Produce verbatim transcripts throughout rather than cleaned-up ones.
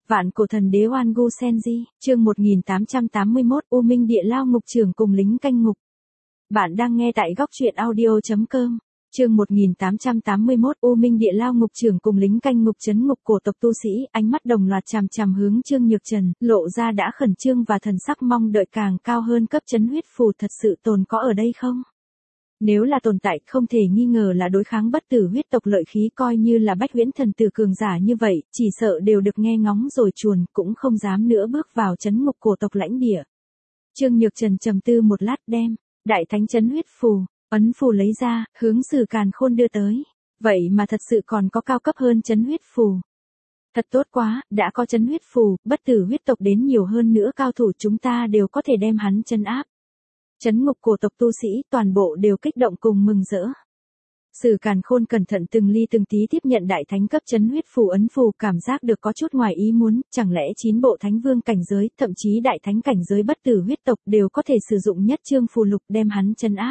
Vạn cổ thần đế Oan Gu Senji, chương một nghìn tám trăm tám mươi mốt, U Minh Địa Lao ngục trưởng cùng lính canh ngục. Bạn đang nghe tại góc truyện audio chấm com. Chương một nghìn tám trăm tám mươi mốt, U Minh Địa Lao ngục trưởng cùng lính canh ngục trấn ngục cổ tộc tu sĩ, ánh mắt đồng loạt chằm chằm hướng Trương Nhược Trần, lộ ra đã khẩn trương và thần sắc mong đợi càng cao hơn cấp trấn huyết phù thật sự tồn có ở đây không? Nếu là tồn tại, không thể nghi ngờ là đối kháng bất tử huyết tộc lợi khí, coi như là bách huyễn thần tử cường giả như vậy, chỉ sợ đều được nghe ngóng rồi chuồn, cũng không dám nữa bước vào trấn ngục cổ tộc lãnh địa. Trương Nhược Trần trầm tư một lát, đem đại thánh trấn huyết phù, ấn phù lấy ra, hướng Sử Càn Khôn đưa tới. Vậy mà thật sự còn có cao cấp hơn trấn huyết phù. Thật tốt quá, đã có trấn huyết phù, bất tử huyết tộc đến nhiều hơn nữa cao thủ chúng ta đều có thể đem hắn trấn áp. Trấn ngục cổ tộc tu sĩ toàn bộ đều kích động cùng mừng rỡ. Sử Càn Khôn cẩn thận từng ly từng tí tiếp nhận đại thánh cấp trấn huyết phù ấn phù, cảm giác được có chút ngoài ý muốn, chẳng lẽ chín bộ thánh vương cảnh giới, thậm chí đại thánh cảnh giới bất tử huyết tộc đều có thể sử dụng nhất chương phù lục đem hắn trấn áp.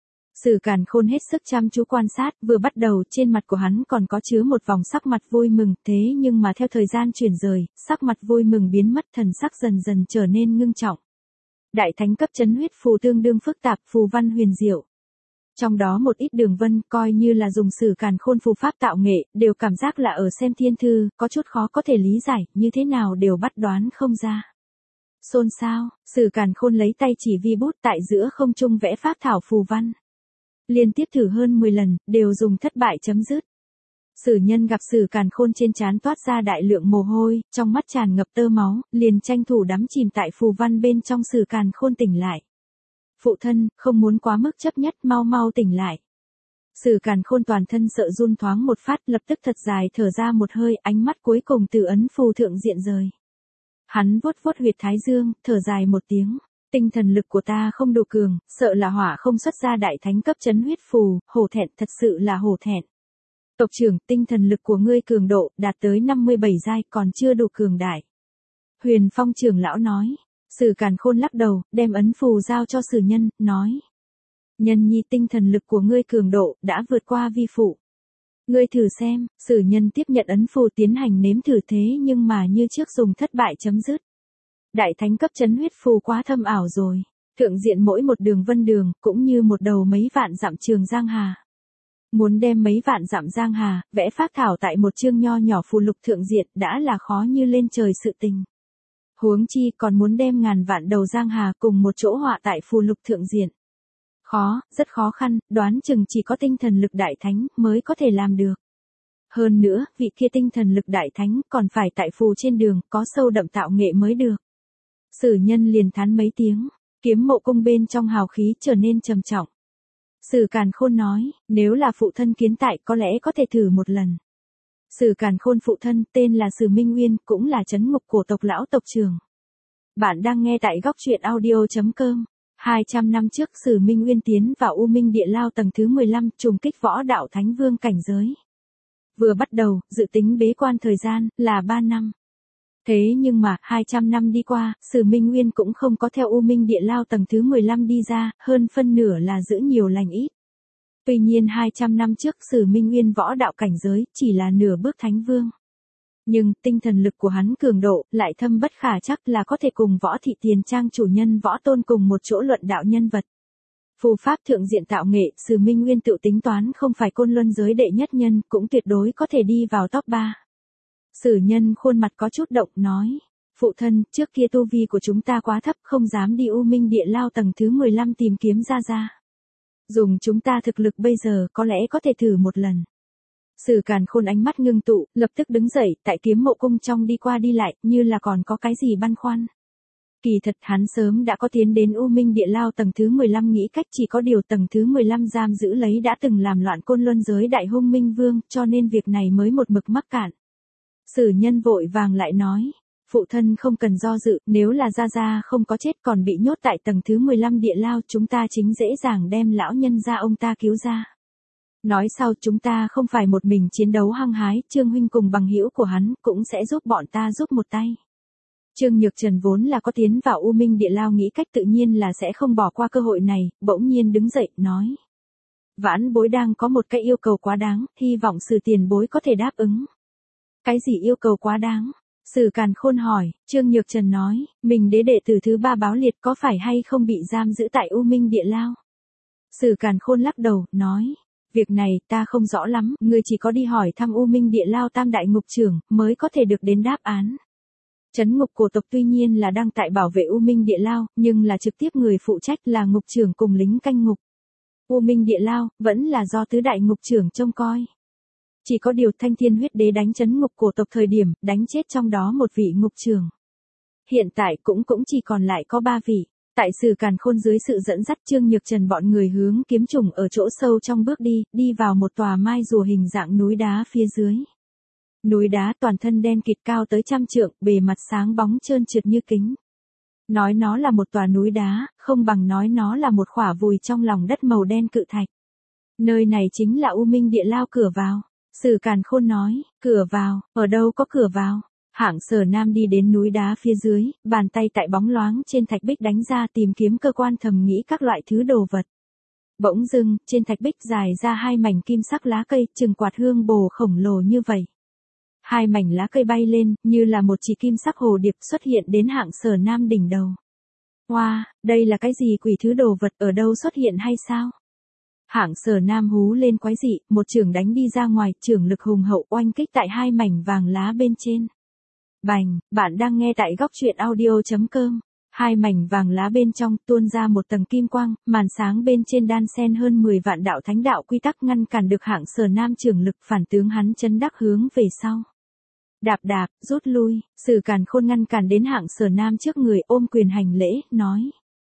Sử Càn Khôn hết sức chăm chú quan sát, vừa bắt đầu trên mặt của hắn còn có chứa một vòng sắc mặt vui mừng, thế nhưng mà theo thời gian chuyển rời, sắc mặt vui mừng biến mất, thần sắc dần dần trở nên ngưng trọng. Đại thánh cấp trấn huyết phù tương đương phức tạp, phù văn huyền diệu. Trong đó một ít đường vân coi như là dùng Sử Càn Khôn phù pháp tạo nghệ, đều cảm giác là ở xem thiên thư, có chút khó có thể lý giải, như thế nào đều bắt đoán không ra. Xôn xao, Sử Càn Khôn lấy tay chỉ vi bút tại giữa không trung vẽ phác thảo phù văn. Liên tiếp thử hơn mười lần, đều dùng thất bại chấm dứt. Sử Nhân gặp Sử Càn Khôn trên trán toát ra đại lượng mồ hôi, trong mắt tràn ngập tơ máu, liền tranh thủ đắm chìm tại phù văn bên trong. Sử Càn Khôn tỉnh lại. Phụ thân, không muốn quá mức chấp nhất, mau mau tỉnh lại. Sử Càn Khôn toàn thân sợ run thoáng một phát, lập tức thật dài thở ra một hơi, ánh mắt cuối cùng từ ấn phù thượng diện rời. Hắn vuốt vuốt huyệt thái dương, thở dài một tiếng. Tinh thần lực của ta không đủ cường, sợ là hỏa không xuất ra đại thánh cấp trấn huyết phù, hổ thẹn, thật sự là hổ thẹn. Tộc trưởng, tinh thần lực của ngươi cường độ, đạt tới năm mươi bảy giai, còn chưa đủ cường đại. Huyền Phong trưởng lão nói. Sử Càn Khôn lắc đầu, đem ấn phù giao cho Sử Nhân, nói. Nhân nhi, tinh thần lực của ngươi cường độ, đã vượt qua vi phụ. Ngươi thử xem. Sử Nhân tiếp nhận ấn phù tiến hành nếm thử, thế nhưng mà như trước dùng thất bại chấm dứt. Đại thánh cấp trấn huyết phù quá thâm ảo rồi. Thượng diện mỗi một đường vân đường, cũng như một đầu mấy vạn dặm trường giang hà. Muốn đem mấy vạn dặm giang hà, vẽ phác thảo tại một chương nho nhỏ phù lục thượng diện đã là khó như lên trời sự tình. Huống chi còn muốn đem ngàn vạn đầu giang hà cùng một chỗ họa tại phù lục thượng diện. Khó, rất khó khăn, đoán chừng chỉ có tinh thần lực đại thánh mới có thể làm được. Hơn nữa, vị kia tinh thần lực đại thánh còn phải tại phù trên đường có sâu đậm tạo nghệ mới được. Sử Nhân liền thán mấy tiếng, kiếm mộ cung bên trong hào khí trở nên trầm trọng. Sử Càn Khôn nói, nếu là phụ thân kiến tại có lẽ có thể thử một lần. Sử Càn Khôn phụ thân tên là Sử Minh Nguyên, cũng là trấn ngục cổ tộc lão tộc trưởng. Bạn đang nghe tại góc truyện audio chấm com. hai trăm năm trước Sử Minh Nguyên tiến vào U Minh Địa Lao tầng thứ mười lăm, trùng kích võ đạo thánh vương cảnh giới. Vừa bắt đầu, dự tính bế quan thời gian là ba năm. Thế nhưng mà, hai trăm năm đi qua, Sử Minh Nguyên cũng không có theo U Minh Địa Lao tầng thứ mười lăm đi ra, hơn phân nửa là giữ nhiều lành ít. Tuy nhiên hai trăm năm trước Sử Minh Nguyên võ đạo cảnh giới, chỉ là nửa bước thánh vương. Nhưng, tinh thần lực của hắn cường độ, lại thâm bất khả chắc là có thể cùng Võ Thị Tiền Trang chủ nhân Võ Tôn cùng một chỗ luận đạo nhân vật. Phù pháp thượng diện tạo nghệ, Sử Minh Nguyên tự tính toán không phải côn luân giới đệ nhất nhân, cũng tuyệt đối có thể đi vào top ba. Sử Nhân khuôn mặt có chút động, nói. Phụ thân, trước kia tu vi của chúng ta quá thấp, không dám đi U Minh Địa Lao tầng thứ mười lăm tìm kiếm ra ra. Dùng chúng ta thực lực bây giờ có lẽ có thể thử một lần. Sử Càn Khôn ánh mắt ngưng tụ, lập tức đứng dậy, tại kiếm mộ cung trong đi qua đi lại, như là còn có cái gì băn khoăn. Kỳ thật hắn sớm đã có tiến đến U Minh Địa Lao tầng thứ mười lăm, nghĩ cách, chỉ có điều tầng thứ mười lăm giam giữ lấy đã từng làm loạn côn luân giới đại hung minh vương, cho nên việc này mới một mực mắc cạn. Sử Nhân vội vàng lại nói, phụ thân không cần do dự, nếu là gia gia không có chết còn bị nhốt tại tầng thứ mười lăm địa lao, chúng ta chính dễ dàng đem lão nhân gia ông ta cứu ra. Nói sau, chúng ta không phải một mình chiến đấu hăng hái, Trương huynh cùng bằng hữu của hắn cũng sẽ giúp bọn ta giúp một tay. Trương Nhược Trần vốn là có tiến vào U Minh Địa Lao, nghĩ cách tự nhiên là sẽ không bỏ qua cơ hội này, bỗng nhiên đứng dậy, nói. Vãn bối đang có một cái yêu cầu quá đáng, hy vọng Sử tiền bối có thể đáp ứng. Cái gì yêu cầu quá đáng? Sử Càn Khôn hỏi, Trương Nhược Trần nói, mình đế đệ tử thứ ba Báo Liệt có phải hay không bị giam giữ tại U Minh Địa Lao? Sử Càn Khôn lắc đầu, nói, việc này ta không rõ lắm, ngươi chỉ có đi hỏi thăm U Minh Địa Lao tam đại ngục trưởng, mới có thể được đến đáp án. Trấn ngục cổ tộc tuy nhiên là đang tại bảo vệ U Minh Địa Lao, nhưng là trực tiếp người phụ trách là ngục trưởng cùng lính canh ngục. U Minh Địa Lao, vẫn là do tứ đại ngục trưởng trông coi. Chỉ có điều Thanh Thiên Huyết Đế đánh trấn ngục cổ tộc thời điểm, đánh chết trong đó một vị ngục trưởng. Hiện tại cũng cũng chỉ còn lại có ba vị. Tại Sử Càn Khôn dưới sự dẫn dắt Trương Nhược Trần bọn người hướng kiếm trùng ở chỗ sâu trong bước đi, đi vào một tòa mai rùa hình dạng núi đá phía dưới. Núi đá toàn thân đen kịt cao tới trăm trượng, bề mặt sáng bóng trơn trượt như kính. Nói nó là một tòa núi đá, không bằng nói nó là một khỏa vùi trong lòng đất màu đen cự thạch. Nơi này chính là U Minh Địa Lao cửa vào. Sử Càn Khôn nói, cửa vào, ở đâu có cửa vào? Hạng Sở Nam đi đến núi đá phía dưới, bàn tay tại bóng loáng trên thạch bích đánh ra tìm kiếm cơ quan thầm nghĩ các loại thứ đồ vật. Bỗng dưng, trên thạch bích dài ra hai mảnh kim sắc lá cây, chừng quạt hương bồ khổng lồ như vậy. Hai mảnh lá cây bay lên, như là một chỉ kim sắc hồ điệp xuất hiện đến Hạng Sở Nam đỉnh đầu. Wow, đây là cái gì quỷ thứ đồ vật, ở đâu xuất hiện hay sao? Hạng Sở Nam hú lên quái dị, một chưởng đánh đi ra ngoài, chưởng lực hùng hậu oanh kích tại hai mảnh vàng lá bên trên. Bành, bạn đang nghe tại góc truyện audio chấm com. Hai mảnh vàng lá bên trong tuôn ra một tầng kim quang, màn sáng bên trên đan xen hơn mười vạn đạo thánh đạo quy tắc ngăn cản được Hạng Sở Nam chưởng lực, phản tướng hắn chấn đắc hướng về sau. Đạp đạp, rút lui, Sử Càn Khôn ngăn cản đến Hạng Sở Nam trước người, ôm quyền hành lễ, nói.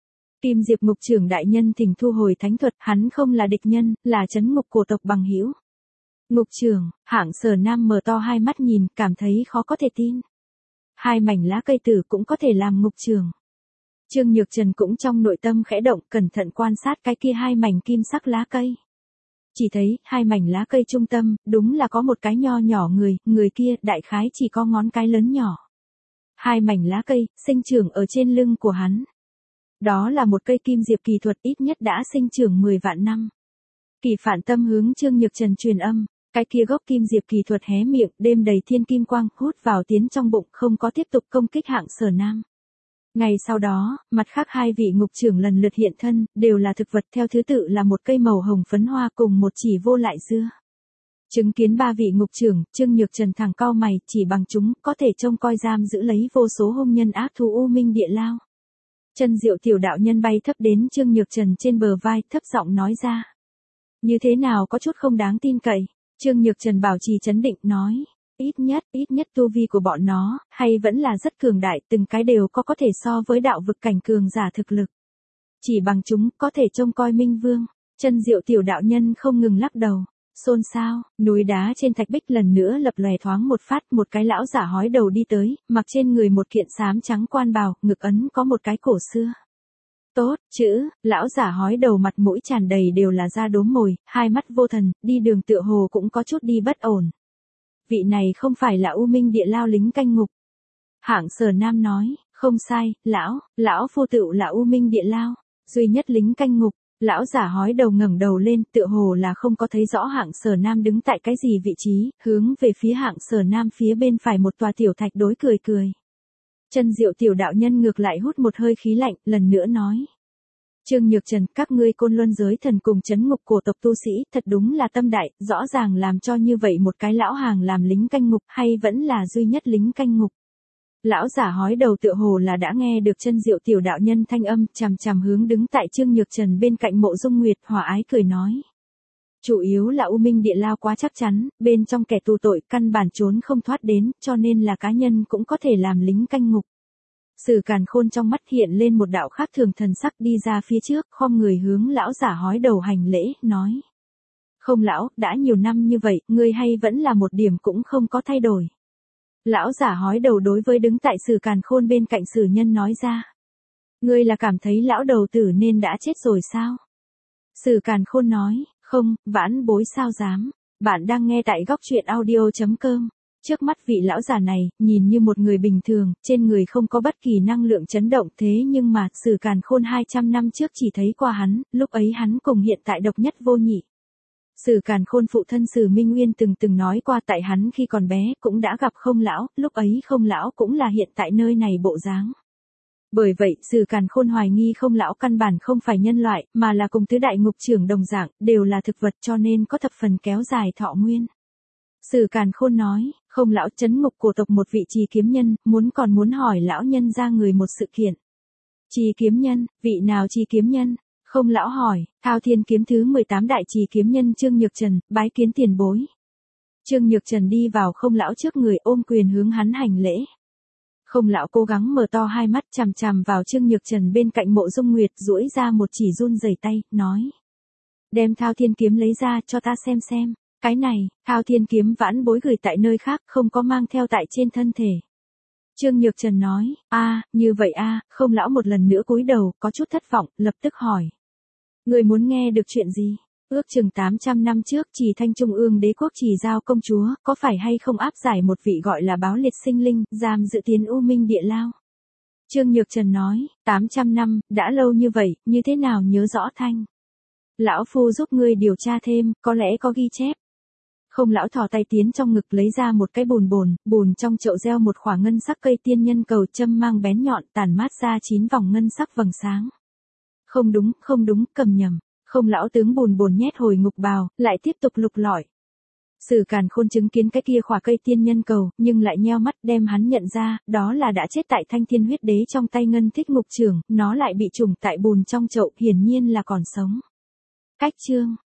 Kim Diệp ngục trưởng đại nhân thỉnh thu hồi thánh thuật, hắn không là địch nhân, là trấn ngục cổ tộc bằng hữu. Ngục trưởng, Hạng Sở Nam mở to hai mắt nhìn, cảm thấy khó có thể tin. Hai mảnh lá cây tử cũng có thể làm ngục trưởng. Trương Nhược Trần cũng trong nội tâm khẽ động, cẩn thận quan sát cái kia hai mảnh kim sắc lá cây. Chỉ thấy, hai mảnh lá cây trung tâm, đúng là có một cái nho nhỏ người, người kia đại khái chỉ có ngón cái lớn nhỏ. Hai mảnh lá cây, sinh trưởng ở trên lưng của hắn. Đó là một cây kim diệp kỳ thuật ít nhất đã sinh trưởng mười vạn năm. Kỳ Phản Tâm hướng Trương Nhược Trần truyền âm, cái kia gốc kim diệp kỳ thuật hé miệng, đêm đầy thiên kim quang, hút vào tiến trong bụng, không có tiếp tục công kích Hạng Sở Nam. Ngày sau đó, mặt khác hai vị ngục trưởng lần lượt hiện thân, đều là thực vật theo thứ tự là một cây màu hồng phấn hoa cùng một chỉ vô lại dưa. Chứng kiến ba vị ngục trưởng, Trương Nhược Trần thẳng cau mày, chỉ bằng chúng, có thể trông coi giam giữ lấy vô số hung nhân ác thú U Minh Địa Lao. Chân Diệu tiểu đạo nhân bay thấp đến Trương Nhược Trần trên bờ vai, thấp giọng nói ra. Như thế nào có chút không đáng tin cậy, Trương Nhược Trần bảo trì trấn định, nói. Ít nhất, ít nhất tu vi của bọn nó, hay vẫn là rất cường đại, từng cái đều có có thể so với đạo vực cảnh cường giả thực lực. Chỉ bằng chúng, có thể trông coi Minh Vương. Chân Diệu tiểu đạo nhân không ngừng lắc đầu. Xôn xao, núi đá trên thạch bích lần nữa lập lòe thoáng một phát, một cái lão giả hói đầu đi tới, mặc trên người một kiện xám trắng quan bào, ngực ấn có một cái cổ xưa. Tốt, chữ, lão giả hói đầu mặt mũi tràn đầy đều là da đốm mồi, hai mắt vô thần, đi đường tựa hồ cũng có chút đi bất ổn. Vị này không phải là U Minh Địa Lao lính canh ngục. Hạng Sở Nam nói, không sai, lão, lão phu tựu là U Minh Địa Lao, duy nhất lính canh ngục. Lão giả hói đầu ngẩng đầu lên, tựa hồ là không có thấy rõ Hạng Sở Nam đứng tại cái gì vị trí, hướng về phía Hạng Sở Nam phía bên phải một tòa tiểu thạch đối cười cười. Chân Diệu tiểu đạo nhân ngược lại hút một hơi khí lạnh, lần nữa nói. Trương Nhược Trần, các ngươi Côn Luân giới thần cùng trấn ngục cổ tộc tu sĩ, thật đúng là tâm đại, rõ ràng làm cho như vậy một cái lão hàng làm lính canh ngục, hay vẫn là duy nhất lính canh ngục. Lão giả hói đầu tựa hồ là đã nghe được Chân Diệu tiểu đạo nhân thanh âm, chằm chằm hướng đứng tại Trương Nhược Trần bên cạnh Mộ Dung Nguyệt, hòa ái cười nói. Chủ yếu là U Minh Địa Lao quá chắc chắn, bên trong kẻ tù tội căn bản trốn không thoát đến, cho nên là cá nhân cũng có thể làm lính canh ngục. Sử Càn Khôn trong mắt hiện lên một đạo khác thường thần sắc, đi ra phía trước, khom người hướng lão giả hói đầu hành lễ, nói. Không lão, đã nhiều năm như vậy, ngươi hay vẫn là một điểm cũng không có thay đổi. Lão giả hói đầu đối với đứng tại Sử Càn Khôn bên cạnh Sử Nhân nói ra. Ngươi là cảm thấy lão đầu tử nên đã chết rồi sao? Sử Càn Khôn nói, không, vãn bối sao dám. Bạn đang nghe tại góc truyện audio chấm com. Trước mắt vị lão già này, nhìn như một người bình thường, trên người không có bất kỳ năng lượng chấn động, thế nhưng mà, Sử Càn Khôn hai trăm năm trước chỉ thấy qua hắn, lúc ấy hắn cùng hiện tại độc nhất vô nhị. Sử Càn Khôn phụ thân Sử Minh Nguyên từng từng nói qua tại hắn khi còn bé cũng đã gặp Không lão, lúc ấy Không lão cũng là hiện tại nơi này bộ dáng. Bởi vậy, Sử Càn Khôn hoài nghi Không lão căn bản không phải nhân loại, mà là cùng tứ đại ngục trưởng đồng dạng, đều là thực vật cho nên có thập phần kéo dài thọ nguyên. Sử Càn Khôn nói, Không lão trấn ngục cổ tộc một vị trì kiếm nhân, muốn còn muốn hỏi lão nhân ra người một sự kiện. Trì kiếm nhân, vị nào trì kiếm nhân? Không lão hỏi, Thao Thiên kiếm thứ mười tám đại trì kiếm nhân Trương Nhược Trần, bái kiến tiền bối. Trương Nhược Trần đi vào Không lão trước người ôm quyền hướng hắn hành lễ. Không lão cố gắng mở to hai mắt chằm chằm vào Trương Nhược Trần bên cạnh Mộ Dung Nguyệt, duỗi ra một chỉ run rẩy tay, nói. Đem Thao Thiên kiếm lấy ra cho ta xem xem. Cái này, Thao Thiên kiếm vãn bối gửi tại nơi khác, không có mang theo tại trên thân thể. Trương Nhược Trần nói, a, như vậy a, Không lão một lần nữa cúi đầu, có chút thất vọng, lập tức hỏi. Người muốn nghe được chuyện gì? Ước chừng tám trăm năm trước Trì Thanh Trung ương đế quốc Trì Giao công chúa, có phải hay không áp giải một vị gọi là Báo Liệt sinh linh, giam giữ tiến U Minh địa lao? Trương Nhược Trần nói, tám trăm năm, đã lâu như vậy, như thế nào nhớ rõ thanh? Lão phu giúp ngươi điều tra thêm, có lẽ có ghi chép. Không lão thò tay tiến trong ngực lấy ra một cái bùn bồn, bùn trong chậu gieo một khỏa ngân sắc cây tiên nhân cầu châm mang bén nhọn tàn mát ra chín vòng ngân sắc vầng sáng. Không đúng, không đúng, cầm nhầm. Không lão tướng bùn bồn nhét hồi ngục bào, lại tiếp tục lục lọi. Sử Càn Khôn chứng kiến cái kia khỏa cây tiên nhân cầu, nhưng lại nheo mắt đem hắn nhận ra, đó là đã chết tại Thanh Thiên huyết đế trong tay Ngân Thích ngục trưởng, nó lại bị trùng tại bùn trong chậu, hiển nhiên là còn sống. Cách chương